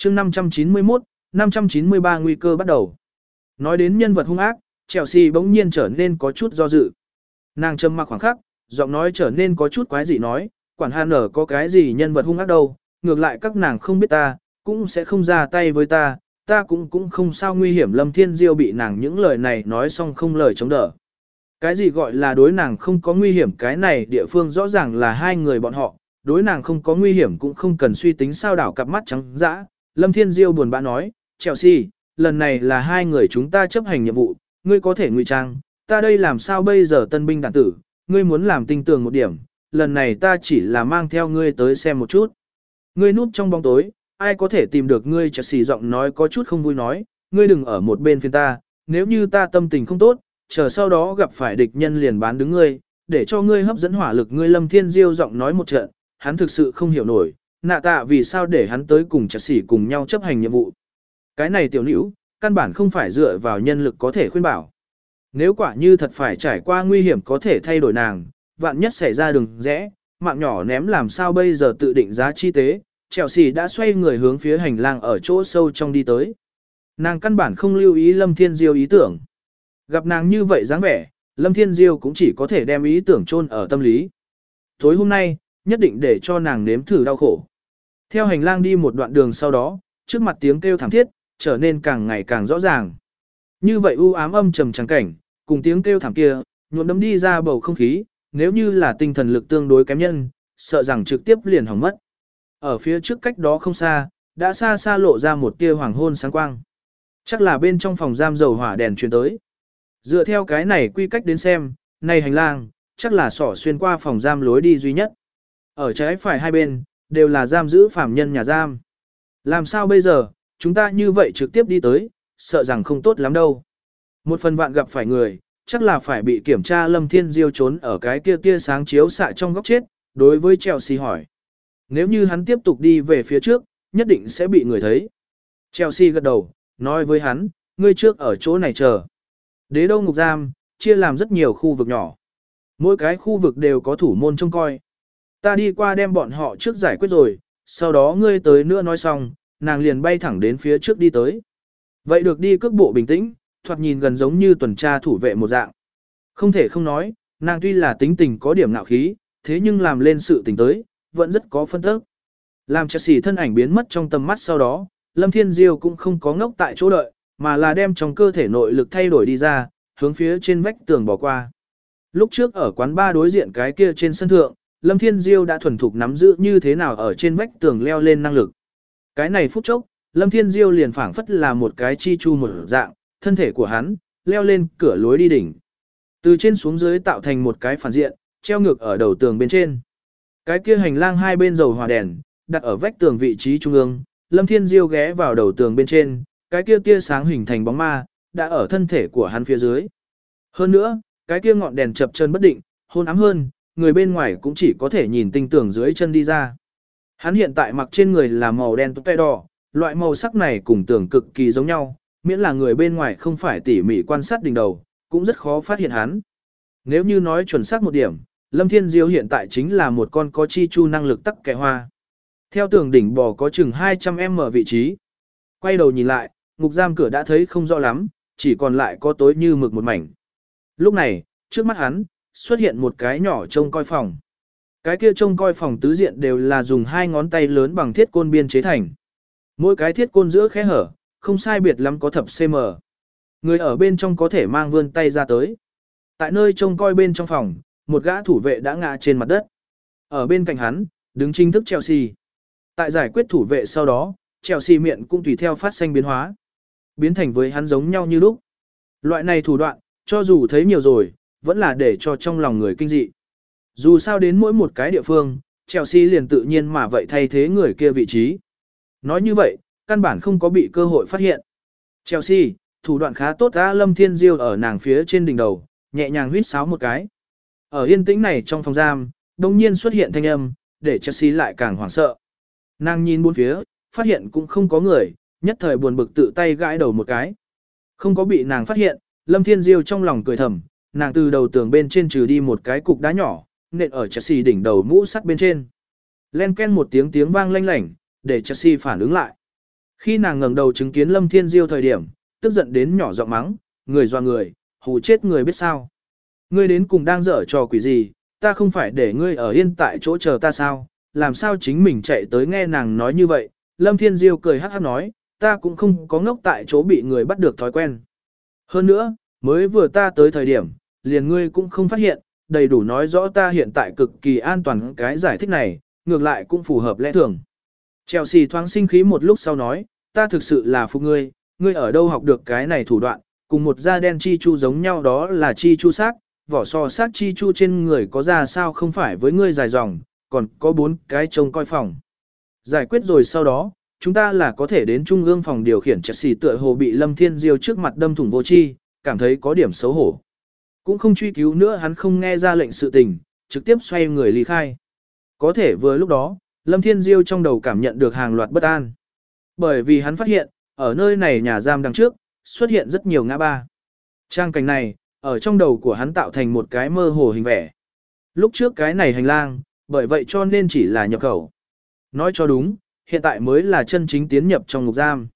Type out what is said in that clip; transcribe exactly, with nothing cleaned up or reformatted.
chương năm trăm chín mươi mốt, năm trăm chín mươi ba nguy cơ bắt đầu. Nói đến nhân vật hung ác, Chelsea bỗng nhiên trở nên có chút do dự. Nàng trầm mặc khoảng khắc, giọng nói trở nên có chút quái dị nói, quản han ở có cái gì nhân vật hung ác đâu, ngược lại các nàng không biết ta, cũng sẽ không ra tay với ta, ta cũng cũng không sao nguy hiểm. Lâm Thiên Diêu bị nàng những lời này nói xong không lời chống đỡ. Cái gì gọi là đối nàng không có nguy hiểm, cái này địa phương rõ ràng là hai người bọn họ, đối nàng không có nguy hiểm cũng không cần suy tính sao đảo cặp mắt trắng dã. Lâm Thiên Diêu buồn bã nói, Chelsea, lần này là hai người chúng ta chấp hành nhiệm vụ, ngươi có thể ngụy trang, ta đây làm sao bây giờ tân binh đạn tử, ngươi muốn làm tinh tường một điểm, lần này ta chỉ là mang theo ngươi tới xem một chút. Ngươi núp trong bóng tối, ai có thể tìm được ngươi? Chelsea giọng nói có chút không vui nói, ngươi đừng ở một bên phiền ta, nếu như ta tâm tình không tốt, chờ sau đó gặp phải địch nhân liền bán đứng ngươi, để cho ngươi hấp dẫn hỏa lực ngươi. Lâm Thiên Diêu giọng nói một trận, hắn thực sự không hiểu nổi, nạ tạ vì sao để hắn tới cùng Chelsea cùng nhau chấp hành nhiệm vụ. Cái này tiểu nữ, căn bản không phải dựa vào nhân lực có thể khuyên bảo. Nếu quả như thật phải trải qua nguy hiểm có thể thay đổi nàng, vạn nhất xảy ra đường rẽ, mạng nhỏ ném làm sao bây giờ tự định giá chi tế. Chelsea đã xoay người hướng phía hành lang ở chỗ sâu trong đi tới. Nàng căn bản không lưu ý Lâm Thiên Diêu ý tưởng. Gặp nàng như vậy dáng vẻ, Lâm Thiên Diêu cũng chỉ có thể đem ý tưởng chôn ở tâm lý. Tối hôm nay, nhất định để cho nàng nếm thử đau khổ. Theo hành lang đi một đoạn đường sau đó, trước mặt tiếng kêu thảm thiết, trở nên càng ngày càng rõ ràng. Như vậy u ám âm trầm trắng cảnh, cùng tiếng kêu thảm kia, nhuộm đấm đi ra bầu không khí, nếu như là tinh thần lực tương đối kém nhân, sợ rằng trực tiếp liền hỏng mất. Ở phía trước cách đó không xa, đã xa xa lộ ra một tia hoàng hôn sáng quang. Chắc là bên trong phòng giam dầu hỏa đèn truyền tới. Dựa theo cái này quy cách đến xem, này hành lang, chắc là sỏ xuyên qua phòng giam lối đi duy nhất. Ở trái phải hai bên, đều là giam giữ phạm nhân nhà giam. Làm sao bây giờ, chúng ta như vậy trực tiếp đi tới, sợ rằng không tốt lắm đâu. Một phần vạn gặp phải người, chắc là phải bị kiểm tra. Lâm Thiên Diêu trốn ở cái kia tia sáng chiếu xạ trong góc chết, đối với Chelsea hỏi. Nếu như hắn tiếp tục đi về phía trước, nhất định sẽ bị người thấy. Chelsea gật đầu, nói với hắn, ngươi trước ở chỗ này chờ. Đế đô ngục giam, chia làm rất nhiều khu vực nhỏ. Mỗi cái khu vực đều có thủ môn trông coi. Ta đi qua đem bọn họ trước giải quyết rồi, sau đó ngươi tới nữa nói xong, nàng liền bay thẳng đến phía trước đi tới. Vậy được đi cước bộ bình tĩnh, thoạt nhìn gần giống như tuần tra thủ vệ một dạng. Không thể không nói, nàng tuy là tính tình có điểm ngạo khí, thế nhưng làm lên sự tình tới, vẫn rất có phân tức. Làm Chelsea thân ảnh biến mất trong tầm mắt sau đó, Lâm Thiên Diêu cũng không có ngốc tại chỗ đợi, mà là đem trong cơ thể nội lực thay đổi đi ra, hướng phía trên vách tường bỏ qua. Lúc trước ở quán bar đối diện cái kia trên sân thượng, Lâm Thiên Diêu đã thuần thục nắm giữ như thế nào ở trên vách tường leo lên năng lực. Cái này phút chốc, Lâm Thiên Diêu liền phảng phất là một cái chi chu một dạng, thân thể của hắn leo lên cửa lối đi đỉnh. Từ trên xuống dưới tạo thành một cái phản diện, treo ngược ở đầu tường bên trên. Cái kia hành lang hai bên dầu hỏa đèn, đặt ở vách tường vị trí trung ương, Lâm Thiên Diêu ghé vào đầu tường bên trên, cái kia tia sáng hình thành bóng ma, đã ở thân thể của hắn phía dưới. Hơn nữa, cái kia ngọn đèn chập chân bất định, hôn ám hơn, người bên ngoài cũng chỉ có thể nhìn tinh tường dưới chân đi ra. Hắn hiện tại mặc trên người là màu đen tóc đỏ, loại màu sắc này cùng tường cực kỳ giống nhau, miễn là người bên ngoài không phải tỉ mỉ quan sát đỉnh đầu, cũng rất khó phát hiện hắn. Nếu như nói chuẩn xác một điểm, Lâm Thiên Diêu hiện tại chính là một con có chi chu năng lực tắc kẻ hoa. Theo tường đỉnh bò có chừng hai trăm mét vị trí. Quay đầu nhìn lại, ngục giam cửa đã thấy không rõ lắm, chỉ còn lại có tối như mực một mảnh. Lúc này, trước mắt hắn, xuất hiện một cái nhỏ trông coi phòng. Cái kia trông coi phòng tứ diện đều là dùng hai ngón tay lớn bằng thiết côn biên chế thành. Mỗi cái thiết côn giữa khe hở, không sai biệt lắm có thập cm. Người ở bên trong có thể mang vươn tay ra tới. Tại nơi trông coi bên trong phòng, một gã thủ vệ đã ngã trên mặt đất. Ở bên cạnh hắn, đứng chính thức Chelsea. Tại giải quyết thủ vệ sau đó, Chelsea miệng cũng tùy theo phát sinh biến hóa. Biến thành với hắn giống nhau như lúc. Loại này thủ đoạn, cho dù thấy nhiều rồi, vẫn là để cho trong lòng người kinh dị. Dù sao đến mỗi một cái địa phương, Chelsea liền tự nhiên mà vậy thay thế người kia vị trí. Nói như vậy, căn bản không có bị cơ hội phát hiện. Chelsea, thủ đoạn khá tốt ra. Lâm Thiên Diêu ở nàng phía trên đỉnh đầu, nhẹ nhàng huýt sáo một cái. Ở yên tĩnh này trong phòng giam, đồng nhiên xuất hiện thanh âm, để Chelsea lại càng hoảng sợ. Nàng nhìn bốn phía, phát hiện cũng không có người, nhất thời buồn bực tự tay gãi đầu một cái. Không có bị nàng phát hiện, Lâm Thiên Diêu trong lòng cười thầm, nàng từ đầu tường bên trên trừ đi một cái cục đá nhỏ, nện ở Chelsea đỉnh đầu mũ sắt bên trên. Len ken một tiếng tiếng vang lanh lảnh, để Chelsea phản ứng lại. Khi nàng ngẩng đầu chứng kiến Lâm Thiên Diêu thời điểm, tức giận đến nhỏ giọng mắng, người doa người, hù chết người biết sao. Ngươi đến cùng đang dở trò quỷ gì, ta không phải để ngươi ở yên tại chỗ chờ ta sao, làm sao chính mình chạy tới nghe nàng nói như vậy. Lâm Thiên Diêu cười hắc hắc nói, ta cũng không có ngốc tại chỗ bị người bắt được thói quen. Hơn nữa, mới vừa ta tới thời điểm, liền ngươi cũng không phát hiện, đầy đủ nói rõ ta hiện tại cực kỳ an toàn. Cái giải thích này, ngược lại cũng phù hợp lẽ thường. Chelsea thoáng sinh khí một lúc sau nói, ta thực sự là phục ngươi, ngươi ở đâu học được cái này thủ đoạn, cùng một da đen chi chu giống nhau, đó là chi chu xác, vỏ sò xác chi chu trên người có ra sao không phải với ngươi dài dòng, còn có bốn cái trông coi phòng. Giải quyết rồi sau đó, chúng ta là có thể đến trung ương phòng điều khiển. Chelsea tựa hồ bị Lâm Thiên Diêu trước mặt đâm thủng vô chi, cảm thấy có điểm xấu hổ. Cũng không truy cứu nữa, hắn không nghe ra lệnh sự tình, trực tiếp xoay người ly khai. Có thể vừa lúc đó, Lâm Thiên Diêu trong đầu cảm nhận được hàng loạt bất an. Bởi vì hắn phát hiện, ở nơi này nhà giam đằng trước, xuất hiện rất nhiều ngã ba. Trang cảnh này, ở trong đầu của hắn tạo thành một cái mơ hồ hình vẽ. Lúc trước cái này hành lang, bởi vậy cho nên chỉ là nhập khẩu. Nói cho đúng, hiện tại mới là chân chính tiến nhập trong ngục giam.